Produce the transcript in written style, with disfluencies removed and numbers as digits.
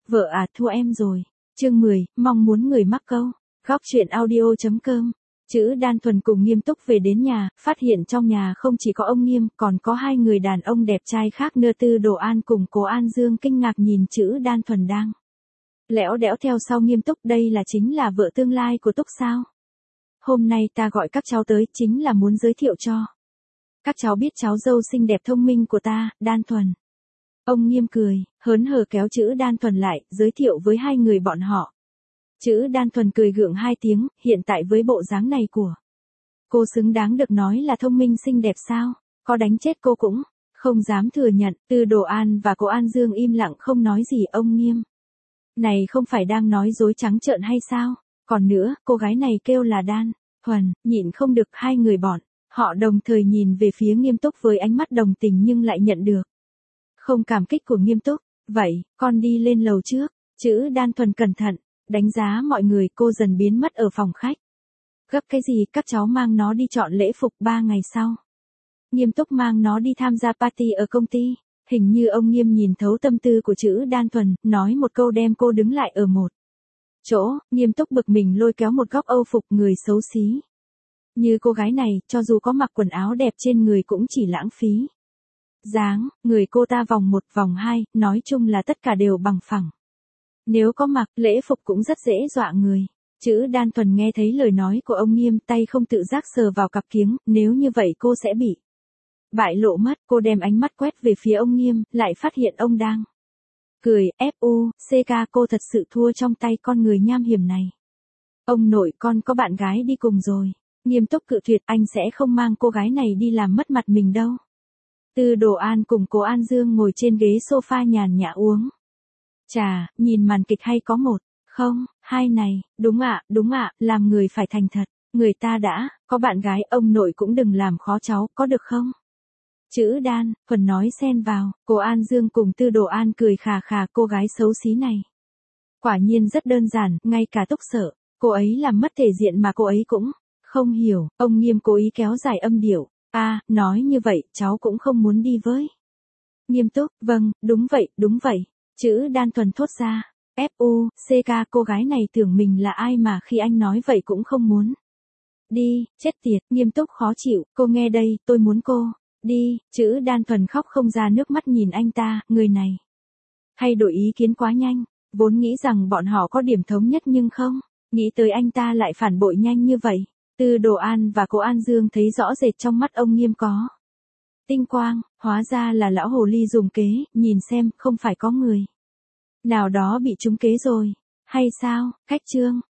Vợ à, thua em rồi. Chương 10, mong muốn người mắc câu. Góc truyện audio.com. Chữ Đan Thuần cùng Nghiêm Túc về đến nhà, phát hiện trong nhà không chỉ có ông Nghiêm, còn có hai người đàn ông đẹp trai khác nữa. Tư Đồ An cùng Cố An Dương kinh ngạc nhìn Chữ Đan Thuần đang lẽo đẽo theo sau Nghiêm Túc. Đây là chính là vợ tương lai của Túc sao? Hôm nay ta gọi các cháu tới chính là muốn giới thiệu cho các cháu biết cháu dâu xinh đẹp thông minh của ta, Đan Thuần. Ông Nghiêm cười, hớn hở kéo Chữ Đan Thuần lại, giới thiệu với hai người bọn họ. Chữ Đan Thuần cười gượng hai tiếng, hiện tại với bộ dáng này của cô xứng đáng được nói là thông minh xinh đẹp sao? Có đánh chết cô cũng không dám thừa nhận. Tư Đồ An và Cố An Dương im lặng không nói gì. Ông Nghiêm này không phải đang nói dối trắng trợn hay sao? Còn nữa, cô gái này kêu là Đan Thuần, nhịn không được. Hai người bọn họ đồng thời nhìn về phía Nghiêm Túc với ánh mắt đồng tình nhưng lại nhận được không cảm kích của Nghiêm Túc. Vậy, con đi lên lầu trước. Chữ Đan Thuần cẩn thận đánh giá mọi người. Cô dần biến mất ở phòng khách. Gấp cái gì, các cháu mang nó đi chọn lễ phục. 3 ngày sau, Nghiêm Túc mang nó đi tham gia party ở công ty. Hình như ông Nghiêm nhìn thấu tâm tư của Chữ Đan Thuần, nói một câu đem cô đứng lại ở một chỗ. Nghiêm Túc bực mình lôi kéo một góc âu phục. Người xấu xí như cô gái này, cho dù có mặc quần áo đẹp trên người cũng chỉ lãng phí dáng người cô ta. Vòng 1 vòng 2, nói chung là tất cả đều bằng phẳng. Nếu có mặc lễ phục cũng rất dễ dọa người. Chữ Đan Thuần nghe thấy lời nói của ông Nghiêm, tay không tự giác sờ vào cặp kiếng. Nếu như vậy cô sẽ bị bại lộ mất. Cô đem ánh mắt quét về phía ông Nghiêm, lại phát hiện ông đang cười. F.U.C.K. Cô thật sự thua trong tay con người nham hiểm này. Ông nội, con có bạn gái đi cùng rồi. Nghiêm Túc cự tuyệt, anh sẽ không mang cô gái này đi làm mất mặt mình đâu. Tư Đồ An cùng Cố An Dương ngồi trên ghế sofa nhàn nhã uống trà, nhìn màn kịch hay có một, không, hai này. Đúng ạ, làm người phải thành thật. Người ta đã có bạn gái, ông nội cũng đừng làm khó cháu, có được không? Chữ Đan Thuần nói xen vào. Cố An Dương cùng Tư Đồ An cười khà khà. Cô gái xấu xí này quả nhiên rất đơn giản, ngay cả Túc sợ cô ấy làm mất thể diện mà cô ấy cũng không hiểu. Ông Nghiêm cố ý kéo dài âm điệu. Nói như vậy, cháu cũng không muốn đi với Nghiêm Túc. Vâng, đúng vậy. Chữ Đan Thuần thốt ra. F.U.C.K. Cô gái này tưởng mình là ai mà khi anh nói vậy cũng không muốn đi. Chết tiệt. Nghiêm Túc khó chịu. Cô nghe đây, tôi muốn cô đi. Chữ Đan Thuần khóc không ra nước mắt nhìn anh ta. Người này hay đổi ý kiến quá nhanh. Vốn nghĩ rằng bọn họ có điểm thống nhất nhưng không nghĩ tới anh ta lại phản bội nhanh như vậy. Tư Đồ An và Cố An Dương thấy rõ rệt trong mắt ông Nghiêm có tinh quang. Hóa ra là lão hồ ly dùng kế. Nhìn xem, không phải có người nào đó bị trúng kế rồi hay sao? Khách trương